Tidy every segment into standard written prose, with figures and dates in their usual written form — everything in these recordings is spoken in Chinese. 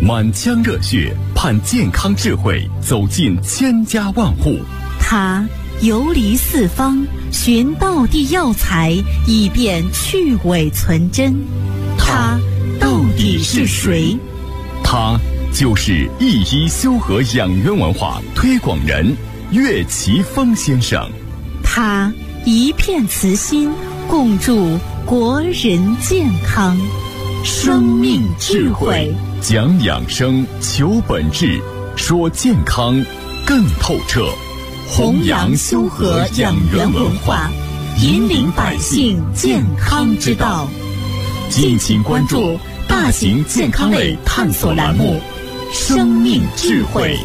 满腔热血盼健康智慧走进千家万户。 他游离四方，寻道地药材，以便去伪存真。他到底是谁？ 他就是一一修和养元文化推广人岳奇峰先生。 他一片慈心，共筑国人健康。生命智慧， 讲养生，求本质，说健康更透彻。 弘扬修和养元文化，引领百姓健康之道。敬请关注大型健康类探索栏目《生命智慧》。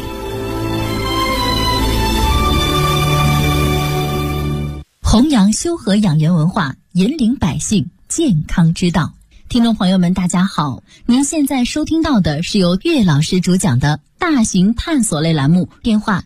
弘扬修和养元文化，引领百姓健康之道。听众朋友们，大家好，您现在收听到的是由岳老师主讲的大型探索类栏目，电话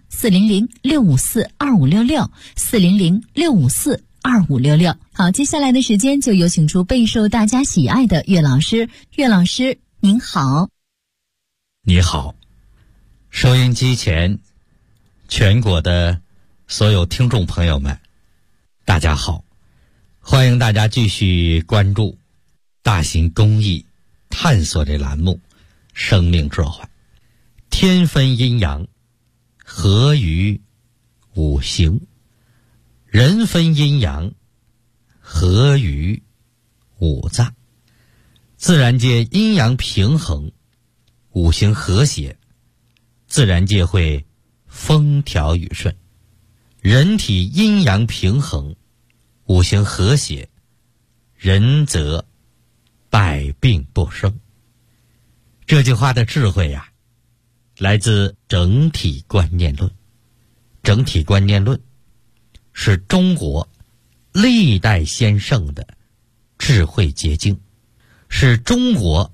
400-654-2566，400-654-2566。好，接下来的时间就有请出备受大家喜爱的岳老师。岳老师您好。 你好，收音机前全国的所有听众朋友们，大家好，欢迎大家继续关注大型公益探索的栏目生命智慧。天分阴阳，合于五行；人分阴阳，合于五脏。自然界阴阳平衡，五行和谐，自然界会风调雨顺。人体阴阳平衡，五行和谐，人则百病不生。这句话的智慧呀，来自整体观念论。整体观念论是中国历代先圣的智慧结晶，是中国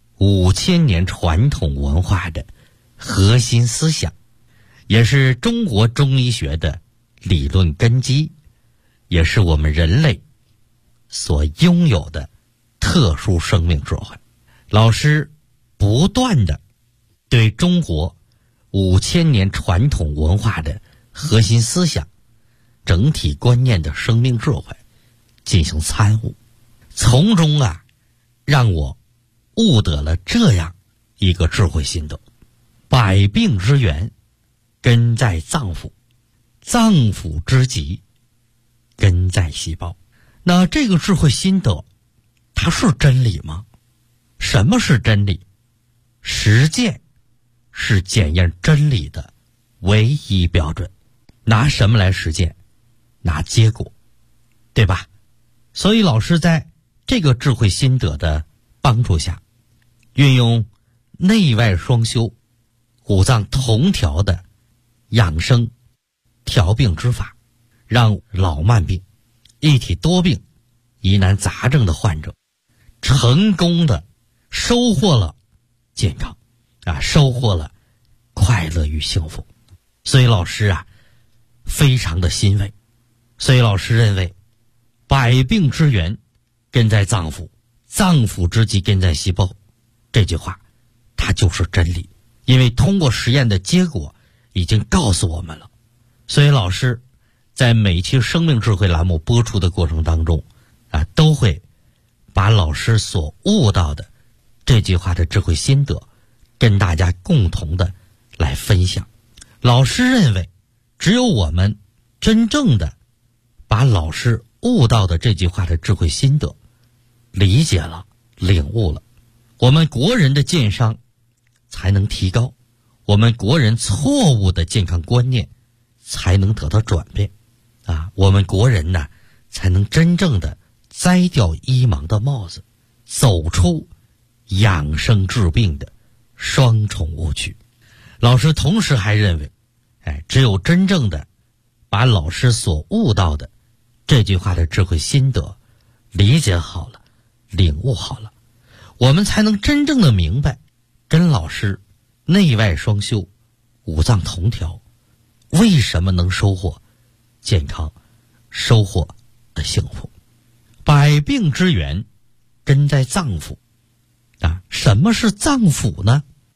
5000年传统文化的核心思想，也是中国中医学的理论根基，也是我们人类所拥有的特殊生命智慧。老师不断的对中国5000年传统文化的核心思想、整体观念的生命智慧进行参悟，从中让我悟得了这样一个智慧心得：百病之源根在脏腑，脏腑之疾根在细胞。那这个智慧心得它是真理吗？什么是真理？实践是检验真理的唯一标准。拿什么来实践？拿结果，对吧？所以老师在这个智慧心得的帮助下，运用内外双修、五脏同调的养生调病之法，让老慢病、一体多病、疑难杂症的患者成功的收获了健康收获了快乐与幸福。所以老师非常的欣慰。所以老师认为，百病之源根在脏腑，脏腑之疾根在细胞，这句话它就是真理，因为通过实验的结果已经告诉我们了。所以老师在每期生命智慧栏目播出的过程当中都会把老师所悟到的这句话的智慧心得跟大家共同的来分享。老师认为，只有我们真正的把老师悟到的这句话的智慧心得理解了、领悟了，我们国人的健商才能提高，我们国人错误的健康观念才能得到转变我们国人才能真正的摘掉医盲的帽子，走出养生治病的双重误区。老师同时还认为，只有真正的把老师所悟到的这句话的智慧心得理解好了、领悟好了，我们才能真正的明白，跟老师内外双修、五脏同调，为什么能收获健康、收获的幸福。百病之源根在脏腑什么是脏腑呢？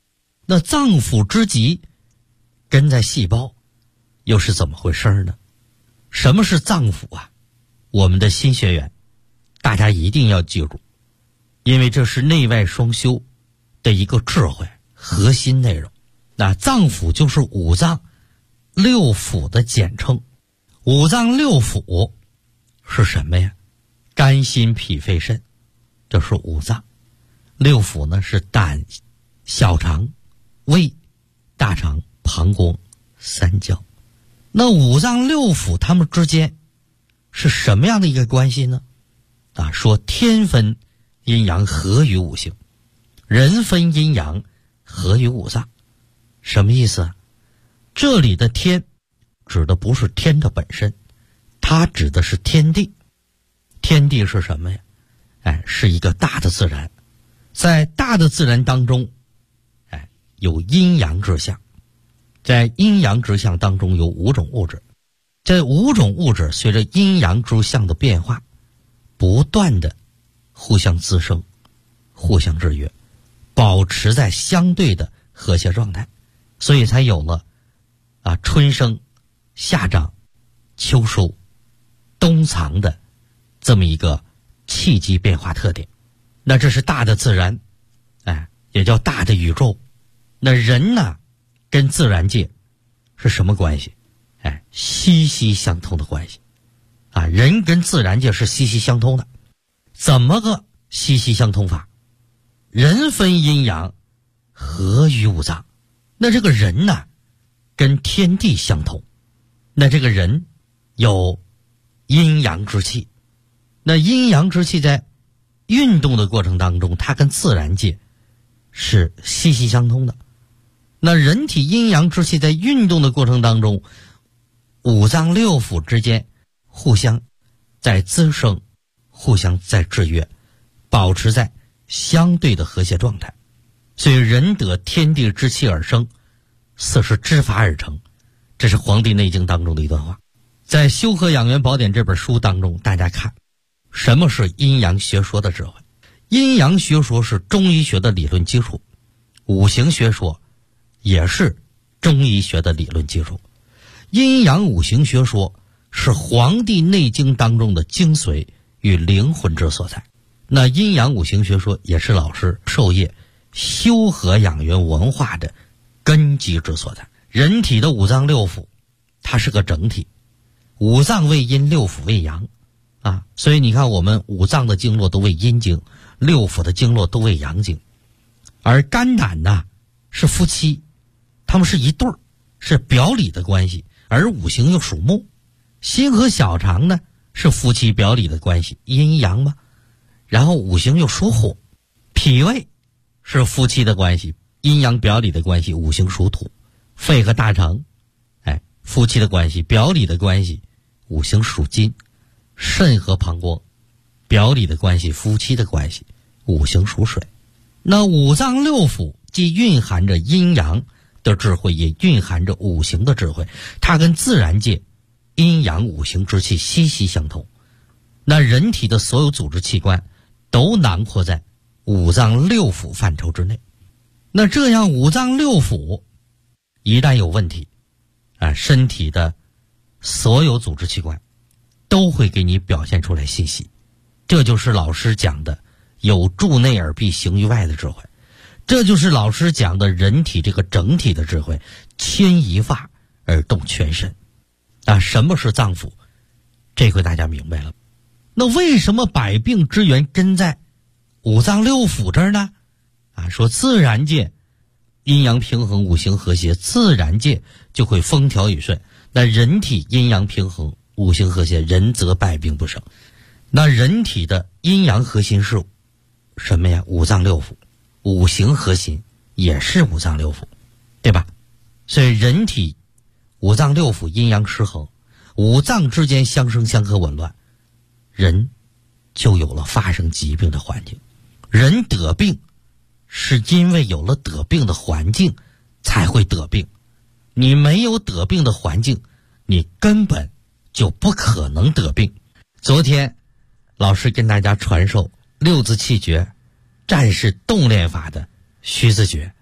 那脏腑之极根在细胞，又是怎么回事呢？什么是脏腑啊？我们的新学员大家一定要记住，因为这是内外双修的一个智慧核心内容。那脏腑就是五脏六腑的简称。五脏六腑是什么呀？肝心脾肺肾，这是五脏。六腑呢是胆、小肠、胃、大肠、膀胱、三焦。那五脏六腑它们之间是什么样的一个关系呢？说天分阴阳合于五行，人分阴阳合于五脏。什么意思啊？这里的天指的不是天的本身，它指的是天地。天地是什么呀？是一个大的自然。在大的自然当中，有阴阳之象。在阴阳之象当中有5种物质，这5种物质随着阴阳之象的变化，不断的互相滋生，互相制约，保持在相对的和谐状态，所以才有了春生、夏长、秋收、冬藏的这么一个气机变化特点。那这是大的自然，也叫大的宇宙。那人呢，跟自然界是什么关系？息息相通的关系。人跟自然界是息息相通的。怎么个息息相通法？人分阴阳，合于五脏。那这个人呢，跟天地相通。那这个人有阴阳之气。那阴阳之气在运动的过程当中，它跟自然界是息息相通的。那人体阴阳之气在运动的过程当中，五脏六腑之间互相在滋生，互相在制约，保持在相对的和谐状态。所以人得天地之气而生，色是之法而成。这是《黄帝内经》当中的一段话。在《修和养元宝典》这本书当中，大家看什么是阴阳学说的智慧。阴阳学说是中医学的理论基础，五行学说也是中医学的理论基础。阴阳五行学说是《黄帝内经》当中的精髓与灵魂之所在。那阴阳五行学说也是老师授业修和养元文化的根基之所在。人体的五脏六腑它是个整体，五脏为阴，六腑为阳所以你看我们五脏的经络都为阴经，六腑的经络都为阳经。而肝胆呢是夫妻，他们是一对儿，是表里的关系。而五行又属木，心和小肠呢是夫妻表里的关系，阴阳嘛。然后五行又属火，脾胃是夫妻的关系，阴阳表里的关系，五行属土。肺和大肠夫妻的关系，表里的关系，五行属金。肾和膀胱表里的关系，夫妻的关系，五行属水。那五脏六腑既蕴含着阴阳的智慧，也蕴含着五行的智慧，它跟自然界阴阳五行之气息息相通。那人体的所有组织器官都囊括在五脏六腑范畴之内。那这样五脏六腑一旦有问题身体的所有组织器官都会给你表现出来信息。这就是老师讲的有助内而必行于外的智慧，这就是老师讲的人体这个整体的智慧，牵一发而动全身。什么是脏腑？这回大家明白了。那为什么百病之源根在五脏六腑这儿呢？说自然界阴阳平衡，五行和谐，自然界就会风调雨顺。那人体阴阳平衡，五行和谐，人则百病不生。那人体的阴阳核心是什么呀？五脏六腑。五行核心也是五脏六腑，对吧？所以人体五脏六腑阴阳失衡，五脏之间相生相克紊乱，人就有了发生疾病的环境。人得病是因为有了得病的环境才会得病，你没有得病的环境，你根本就不可能得病。昨天老师跟大家传授六字气诀战士动练法的虚字诀，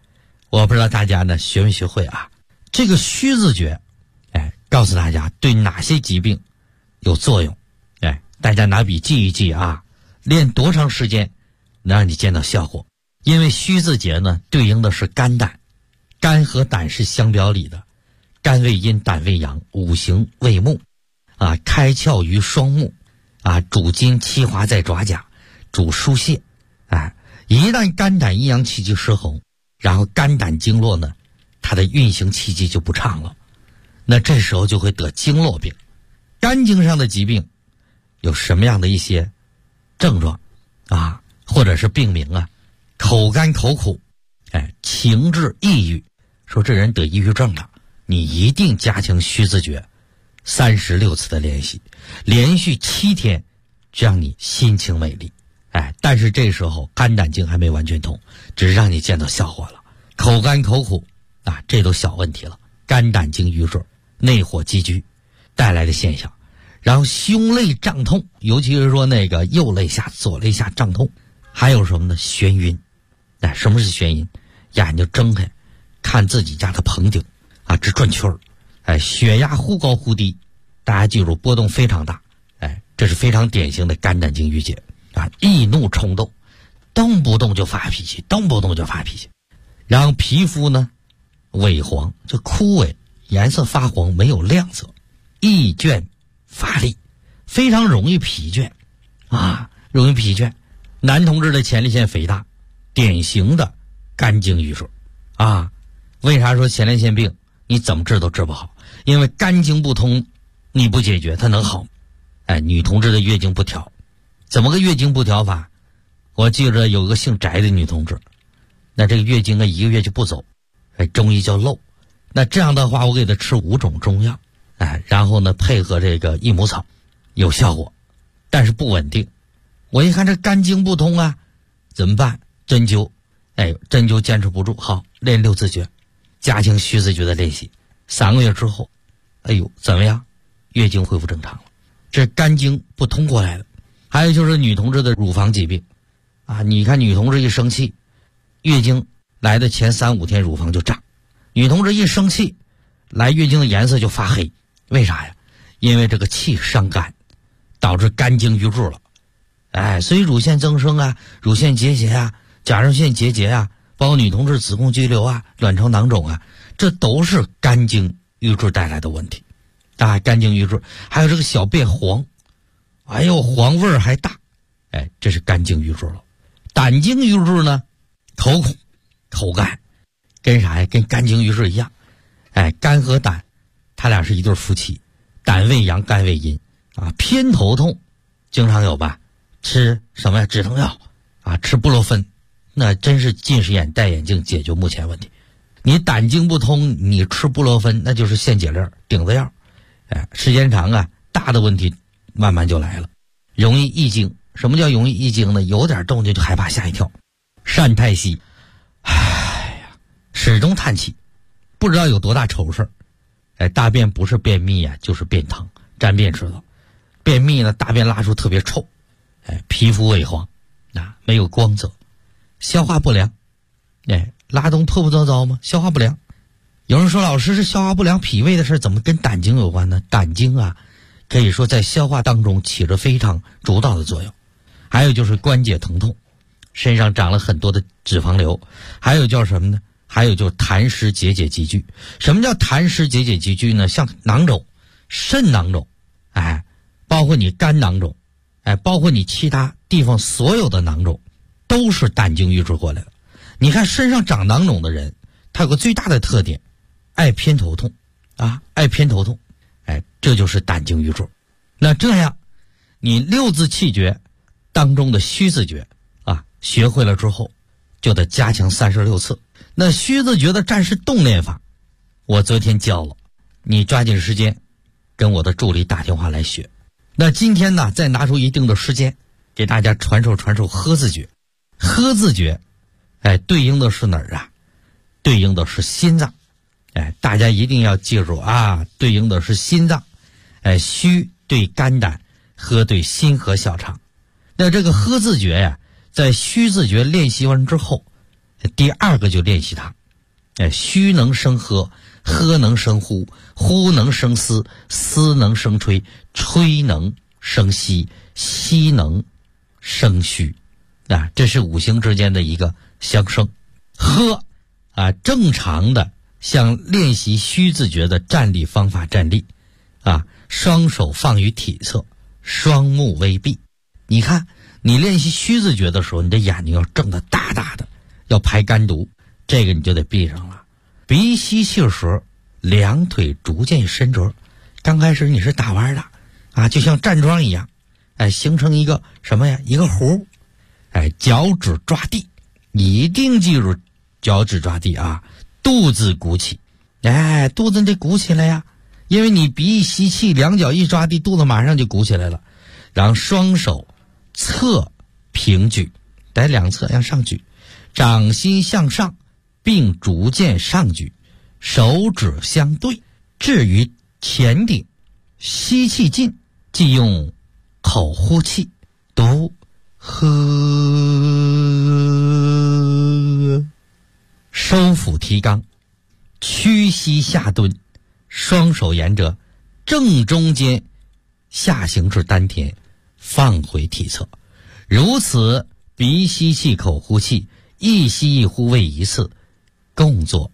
我不知道大家呢学没学会啊？这个虚字诀，告诉大家对哪些疾病有作用。大家拿笔记一记啊，练多长时间能让你见到效果？因为虚字诀呢对应的是肝胆，肝和胆是相表里的，肝为阴，胆为阳，五行为木啊，开窍于双目啊，主筋气华在爪甲，主疏泄。一旦肝胆阴阳气机失衡，然后肝胆经络呢它的运行气机就不畅了，那这时候就会得经络病。肝经上的疾病有什么样的一些症状啊，或者是病名啊？口干口苦，情志抑郁，说这人得抑郁症了，你一定加强虚字诀36次的练习，连续7天，这样你心情美丽。但是这时候肝胆经还没完全通，只是让你见到效果了。口干口苦啊，这都小问题了，肝胆经瘀滞，内火积聚带来的现象。然后胸肋胀痛，尤其是说那个右肋下左肋下胀痛。还有什么呢？眩晕。什么是眩晕？眼睛睁开看自己家的棚顶啊，直转圈儿。血压忽高忽低，大家记住波动非常大。这是非常典型的肝胆经郁结啊，易怒冲动，动不动就发脾气，动不动就发脾气。然后皮肤呢萎黄，就枯萎，颜色发黄，没有亮色，易倦乏力，非常容易疲倦啊，容易疲倦。男同志的前列腺肥大，典型的肝经瘀滞啊。为啥说前列腺病你怎么治都治不好？因为肝经不通，你不解决它能好？女同志的月经不调，怎么个月经不调法？我记着有个姓翟的女同志，那这个月经1个月就不走，中医叫漏。那这样的话，我给她吃5种中药，然后呢配合这个益母草，有效果，但是不稳定。我一看这肝经不通啊，怎么办？针灸，针灸坚持不住，好，练6字诀，加强虚字诀的练习。3个月之后，怎么样？月经恢复正常了。这是肝经不通过来的。还有就是女同志的乳房疾病啊，你看女同志一生气，月经来的前3-5天乳房就胀，女同志一生气来月经的颜色就发黑，为啥呀？因为这个气伤肝，导致肝经瘀滞了。所以乳腺增生啊，乳腺结节啊，甲状腺结节啊，包括女同志子宫肌瘤啊，卵巢囊肿啊，这都是肝经瘀滞带来的问题肝经瘀滞。还有这个小便黄，黄味儿还大，这是肝经瘀滞了。胆经瘀滞呢，口苦口干，跟啥呀？跟肝经瘀滞一样。肝和胆他俩是一对夫妻，胆为阳，肝为阴啊。偏头痛经常有吧？吃什么呀？止疼药啊，吃布洛芬，那真是近视眼戴眼镜解决目前问题。你胆经不通，你吃布洛芬那就是限解令顶子药，时间长啊，大的问题慢慢就来了，容易易惊。什么叫容易易惊呢？有点动静就害怕吓一跳，善太息，始终叹气，不知道有多大愁事儿。大便不是便秘啊，就是便溏，沾便知道。便秘呢，大便拉出特别臭，皮肤萎黄啊，没有光泽，消化不良，拉东破破糟糟吗？消化不良。有人说老师，这消化不良脾胃的事怎么跟胆经有关呢？胆经啊可以说在消化当中起着非常主导的作用。还有就是关节疼痛，身上长了很多的脂肪瘤，还有叫什么呢？还有就是痰湿结节积聚。什么叫痰湿结节积聚呢？像囊肿、肾囊肿，包括你肝囊肿，包括你其他地方所有的囊肿，都是胆经瘀滞过来的。你看身上长囊肿的人，他有个最大的特点，爱偏头痛啊，爱偏头痛，这就是胆经瘀滞。那这样，你6字气诀当中的虚字诀啊，学会了之后，就得加强36次。那虚字诀的战士动练法，我昨天教了，你抓紧时间跟我的助理打电话来学。那今天呢，再拿出一定的时间，给大家传授呵字诀。呵字诀，对应的是哪儿啊？对应的是心脏。大家一定要记住啊，对应的是心脏。虚对肝胆，呵对心和小肠。那这个呵字诀呀，在虚字诀练习完之后，第2个就练习它， 虚能生喝，喝能生呼，呼能生思，思能生吹，吹能生息，息能生虚。这是五行之间的一个相生。喝正常的像练习虚字诀的站立方法站立双手放于体侧，双目微闭。你看你练习虚字诀的时候，你的眼睛要睁得大大的，要排肝毒，这个你就得闭上了。鼻吸气的时候，两腿逐渐伸直，刚开始你是打弯的就像站桩一样，形成一个什么呀？一个弧。脚趾抓地，一定记住脚趾抓地肚子鼓起，肚子得鼓起来呀，因为你鼻一吸气，两脚一抓地，肚子马上就鼓起来了。然后双手侧平举，在两侧向上举，掌心向上，并逐渐上举，手指相对，置于前顶。吸气进，即用口呼气，读呵，收腹提肛，屈膝下蹲，双手沿着正中间下行至丹田，放回体侧。如此鼻吸气，口呼气，一吸一呼为一次，共做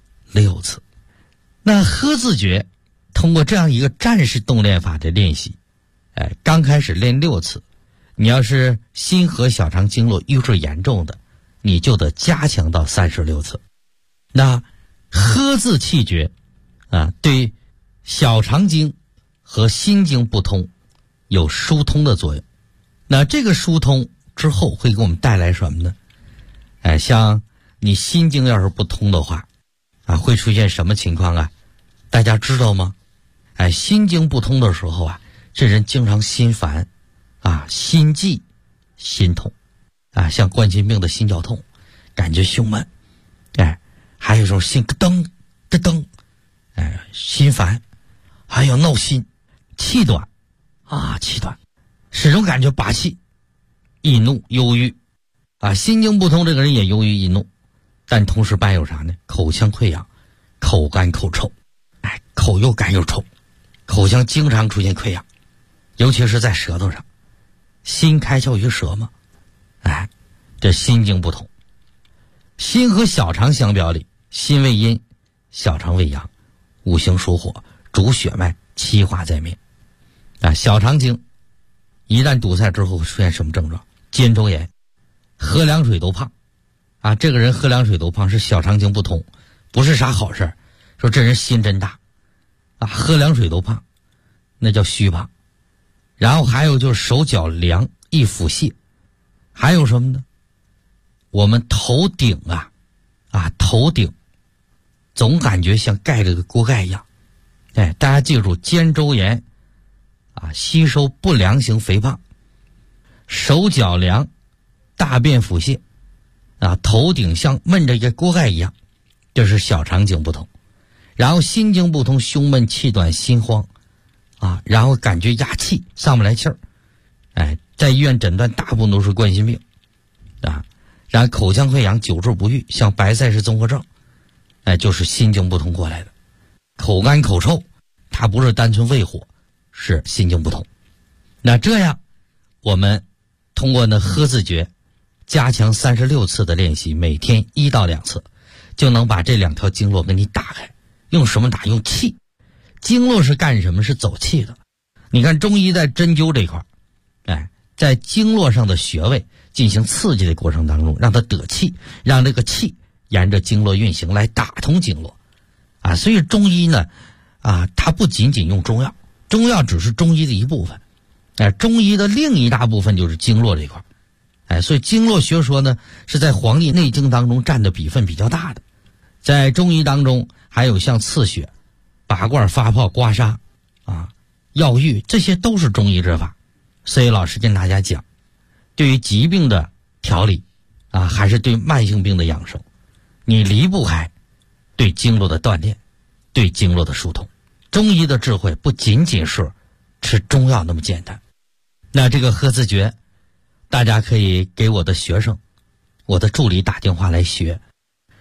6次。那喝字诀通过这样一个战士动练法的练习，刚开始练6次，你要是心和小肠经络瘀滞严重的，你就得加强到36次。那喝字气诀对小肠经和心经不通有疏通的作用。那这个疏通之后会给我们带来什么呢？像你心经要是不通的话会出现什么情况大家知道吗？心经不通的时候这人经常心烦心悸、心痛像冠心病的心绞痛，感觉胸闷，还有一种心咯噔咯噔，心烦，还有闹心，气短气短，始终感觉拔气，易怒、忧郁心经不通，这个人也忧郁易怒，但同时伴有啥呢？口腔溃疡，口干口臭，口又干又臭，口腔经常出现溃疡，尤其是在舌头上。心开窍于舌嘛，这心经不通。心和小肠相表里，心为阴，小肠为阳，五行属火，主血脉，气化在面。小肠经一旦堵塞之后会出现什么症状？肩周炎，喝凉水都胖这个人喝凉水都胖是小肠经不通，不是啥好事。说这人心真大喝凉水都胖，那叫虚胖。然后还有就是手脚凉，易腹泻。还有什么呢？我们头顶头顶总感觉像盖着个锅盖一样。大家记住，肩周炎吸收不良型肥胖，手脚凉，大便腹泻头顶像闷着一个锅盖一样，这是小肠经不通。然后心经不通，胸闷气短心慌然后感觉压气上不来气儿，在医院诊断大部分都是冠心病然后口腔溃疡久治不愈，像白塞氏综合症就是心经不通过来的。口干口臭，它不是单纯胃火，是心经不通。那这样我们通过喝字诀加强36次的练习，每天1到2次，就能把这2条经络给你打开。用什么打？用气。经络是干什么？是走气的。你看中医在针灸这块在经络上的穴位进行刺激的过程当中，让它得气，让这个气沿着经络运行来打通经络所以中医呢它不仅仅用中药，中药只是中医的一部分中医的另一大部分就是经络这块所以经络学说呢是在《黄帝内经》当中占的比分比较大的。在中医当中还有像刺血、拔罐、发泡、刮痧药浴，这些都是中医之法。所以老师跟大家讲，对于疾病的调理还是对慢性病的养生，你离不开对经络的锻炼，对经络的疏通。中医的智慧不仅仅是吃中药那么简单。那这个喝字诀大家可以给我的学生、我的助理打电话来学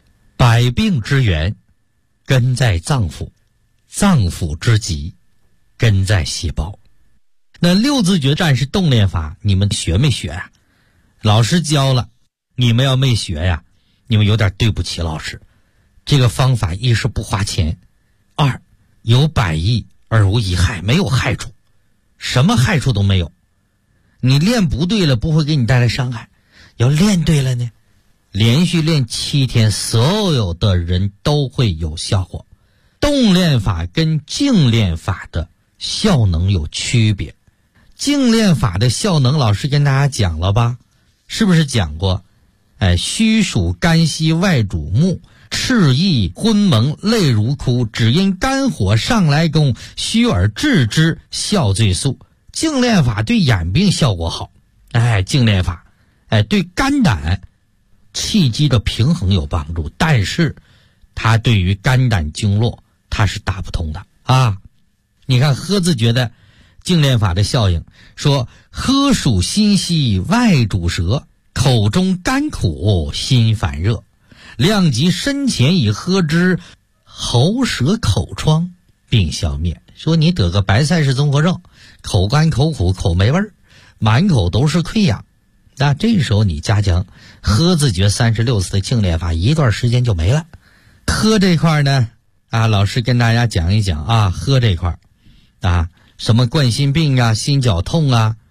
百病之源根在脏腑，脏腑之疾根在细胞。那六字诀战士动练法你们学没学呀？老师教了，你们要没学呀，你们有点对不起老师。这个方法一是不花钱，二有百益而无一害，没有害处，什么害处都没有。你练不对了不会给你带来伤害，要练对了呢，连续练7天，所有的人都会有效果。动练法跟静练法的效能有区别。静练法的效能老师跟大家讲了吧，是不是讲过？虚属肝息，外主目，赤意昏蒙，泪如哭，只因肝火上来攻，虚而治之，效最速。静练法对眼病效果好，静练法对肝胆气机的平衡有帮助，但是它对于肝胆经络它是打不通的啊。你看喝字诀的静练法的效应，说喝属心息，外主舌，口中甘苦，心烦热，量及身前以喝之，喉舌口疮并消灭。说你得个白菜氏综合症，口干口苦口没味儿，满口都是溃疡，那这时候你加强喝字诀36次的静练法，一段时间就没了。喝这块呢老师跟大家讲一讲喝这块什么冠心病心绞痛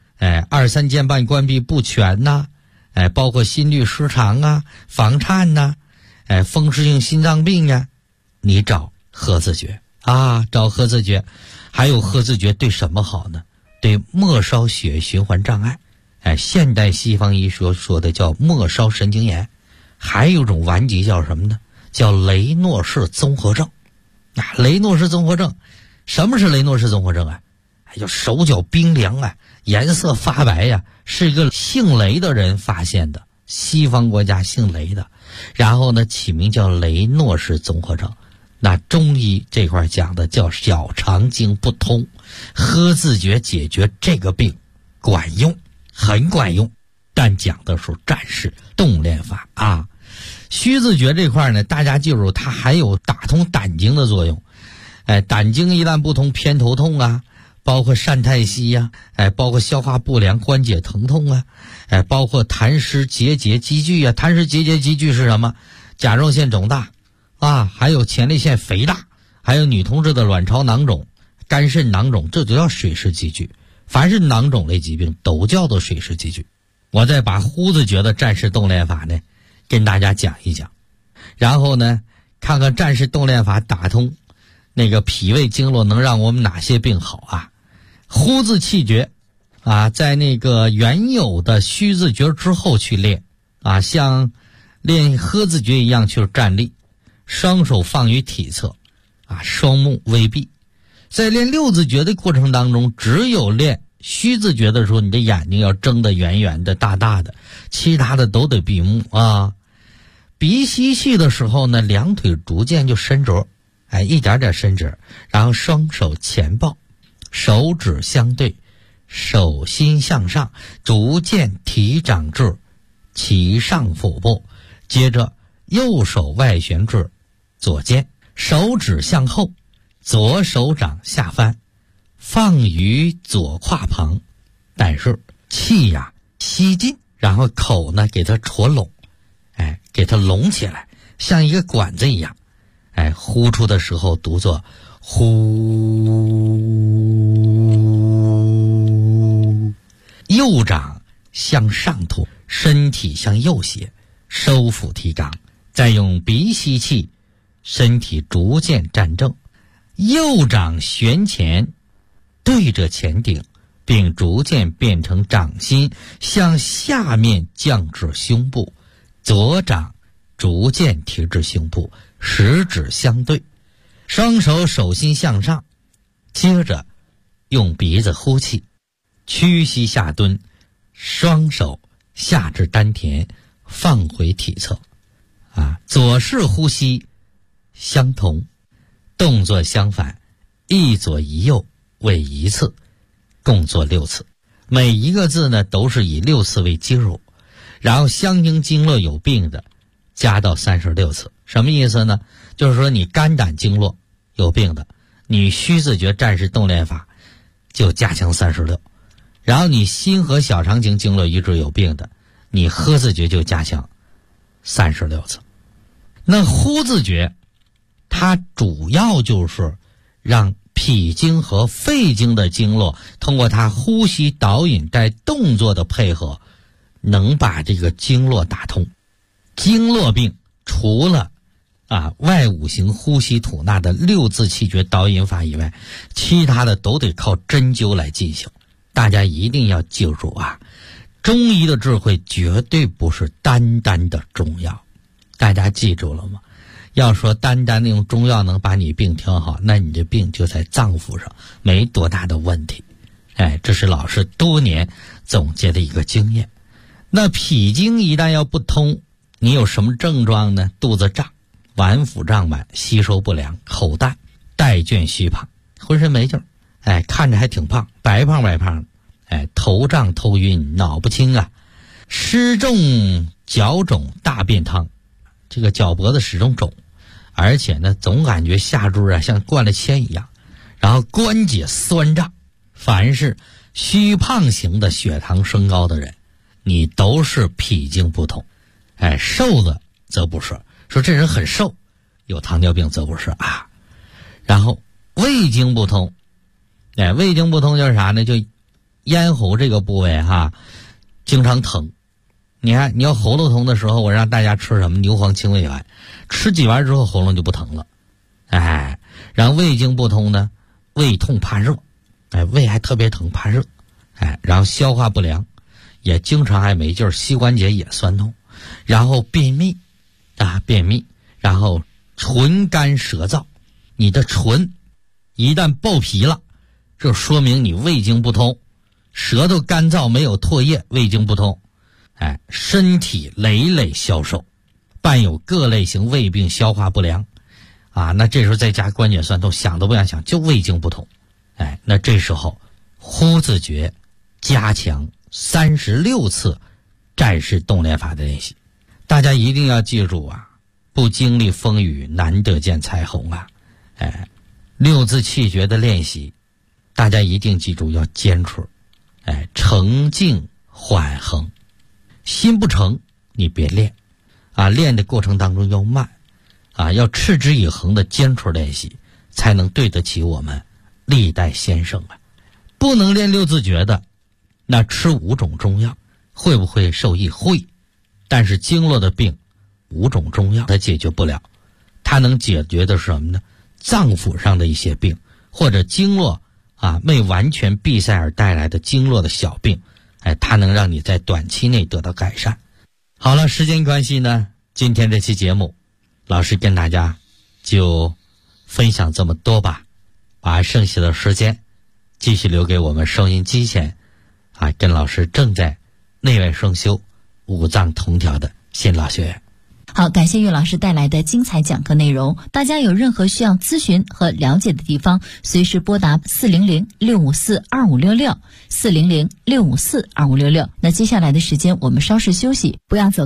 2、3间瓣关闭不全包括心律失常房颤风湿性心脏病你找喝字诀找喝字诀。还有喝字诀对什么好呢？对末梢血液循环障碍，现代西方医学说的叫末梢神经炎。还有一种顽疾叫什么呢？叫雷诺氏综合症。雷诺氏综合症，什么是雷诺氏综合症就手脚冰凉颜色发白是一个姓雷的人发现的，西方国家姓雷的，然后呢起名叫雷诺氏综合症。那中医这块讲的叫小肠经不通，喝字诀解决这个病管用，很管用。但讲的是战士动练法虚字诀这块呢，大家记住它还有打通胆经的作用。胆经一旦不通，偏头痛包括疝太息包括消化不良、关节疼痛包括痰湿结节积聚痰湿结节积聚是什么？甲状腺肿大还有前列腺肥大，还有女同志的卵巢囊肿、肝肾囊肿，这就叫水湿积聚。凡是囊肿类疾病都叫做水湿积聚。我再把呼字诀的战士动练法呢跟大家讲一讲，然后呢看看战士动练法打通那个脾胃经络能让我们哪些病好呼字气诀在那个原有的虚字诀之后去练像练喝字诀一样去站立，双手放于体侧双目微闭。在练六字诀的过程当中，只有练虚字诀的时候，你的眼睛要睁得圆圆的大大的，其他的都得闭目鼻吸气的时候呢，两腿逐渐就伸直一点点伸直，然后双手前抱，手指相对，手心向上，逐渐提掌至其上腹部，接着右手外旋至左肩，手指向后，左手掌下翻，放于左胯旁，但是气吸进，然后口呢给它戳拢，给它拢起来，像一个管子一样，呼出的时候读作呼。右掌向上托，身体向右斜，收腹提肛，再用鼻吸气，身体逐渐站正，右掌旋前对着前顶，并逐渐变成掌心向下面降至胸部，左掌逐渐提至胸部，食指相对，双手手心向上，接着用鼻子呼气，屈膝下蹲，双手下至丹田，放回体侧左式呼吸相同，动作相反，一左一右为一次，共做6次。每一个字呢都是以6次为基数，然后相应经络有病的加到36次， 什么意思呢？就是说你肝胆经络有病的，你虚自觉战士动练法就加强36，然后你心和小肠经经络一致有病的，你呵自觉就加强36次。那呼自觉它主要就是让脾经和肺经的经络通过它呼吸导引带动作的配合，能把这个经络打通。经络病除了外五行呼吸吐纳的6字气诀导引法以外，其他的都得靠针灸来进行。大家一定要记住中医的智慧绝对不是单单的中药，大家记住了吗？要说单单的用中药能把你病调好，那你这病就在脏腑上，没多大的问题。这是老师多年总结的一个经验。那脾经一旦要不通，你有什么症状呢？肚子胀，脘腹胀满，吸收不良，口淡，带倦虚胖，浑身没劲儿，看着还挺胖，白胖白胖的，头胀头晕，脑不清湿重脚肿大便汤，这个脚脖子始终肿，而且呢总感觉下肢像灌了铅一样，然后关节酸胀。凡是虚胖型的血糖升高的人，你都是脾经不通。瘦子则不是，说这人很瘦，有糖尿病则不是然后胃经不通，胃经不通就是啥呢？就咽喉这个部位经常疼。你看你要喉咙疼的时候，我让大家吃什么牛黄清胃丸，吃几丸之后喉咙就不疼了。然后胃经不通呢，胃痛怕热，胃还特别疼怕热，然后消化不良，也经常还没劲儿，膝关节也酸痛，然后便秘然后唇干舌燥，你的唇一旦爆皮了，这说明你胃经不通，舌头干燥没有唾液，胃经不通，身体累累消瘦，伴有各类型胃病消化不良那这时候再加关节酸痛，想都不想想，就胃经不通。那这时候呼自觉加强36次战士动练法的练习。大家一定要记住不经历风雨难得见彩虹6字气诀的练习大家一定记住要坚持，诚静缓恒，心不诚你别练练的过程当中要慢要持之以恒的坚持练习，才能对得起我们历代先生不能练6字诀的，那吃5种中药会不会受益？会，但是经络的病5种中药它解决不了，它能解决的是什么呢？脏腑上的一些病，或者经络未完全闭塞而带来的经络的小病，它能让你在短期内得到改善。好了，时间关系呢，今天这期节目老师跟大家就分享这么多吧，把剩下的时间继续留给我们收音机前跟老师正在内外双修五脏同调的新老学员。 好，感谢岳老师带来的精彩讲课内容。大家有任何需要咨询和了解的地方，随时拨打400-654-2566 400-654-2566。那接下来的时间我们稍事休息，不要走。